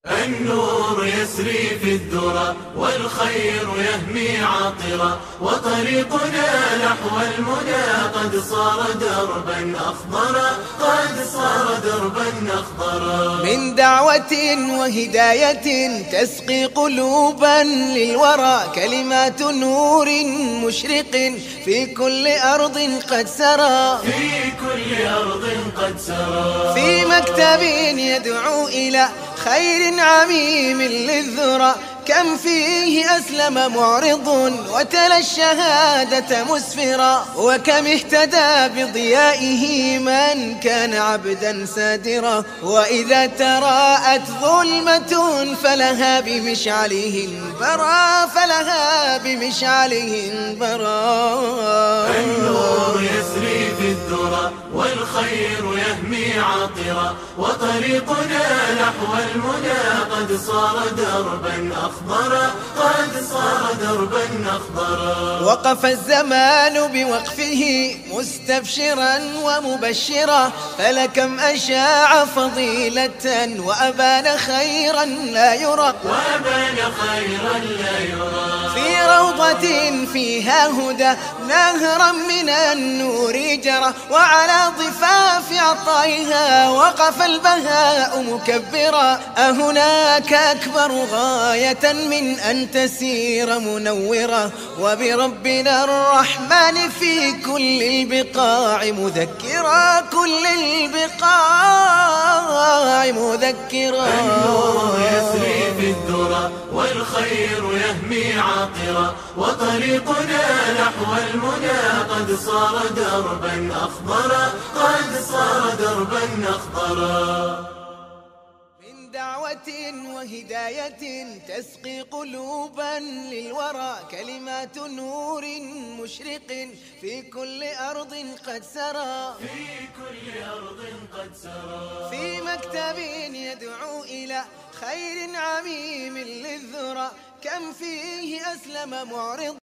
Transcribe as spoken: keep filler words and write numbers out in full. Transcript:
النور يسري في الذرى والخير يهمي عاطرا، وطريقنا نحو المنى قد صار دربا أخضرا، قد صار دربا أخضرا. من دعوة وهداية تسقي قلوبا للورى، كلمات نور مشرق في كل أرض قد سرى، في كل أرض قد سرى. في مكتب يدعو إلى خير عميم للذرى، كم فيه أسلم معرض وتلا الشهادة مسفرا، وكم اهتدى بضيائه من كان عبدا سادرا. وإذا تراءت ظلمة فلها بمشعله برا، فلها بمشعله برا. النور يسري في الذرى والخير يهمي عاطرا، وطريقنا نحو المنى قد صار دربا أخضرا، قد صار دربا أخضرا. وقف الزمان بوقفه مستبشرا ومبشرا، فلكم أشاع فضيلة وأبان خيرا لا يرى، وأبان خيرا لا يرى. في روضة فيها هدى نهرا من النور جرى، وعلى ضفاف عطائها وقف البهاء مكبرا. أهناك أكبر غاية من أن تسير منورة، وبربنا الرحمن في كل البقاع مذكرا، كل البقاع مذكرا. النور يسري في الذرى والخير يهمي عاطرا، وطريقنا نحو المنى قد صار دربا أخضرا، قد صار دربا أخضرا. من دعوة وهداية تسقي قلوبا للورى، كلمات نور مشرق في كل أرض قد سرى، في كل أرض قد سرى. في مكتب يدعو إلى خير عميم للذرى، كم فيه أسلم معرض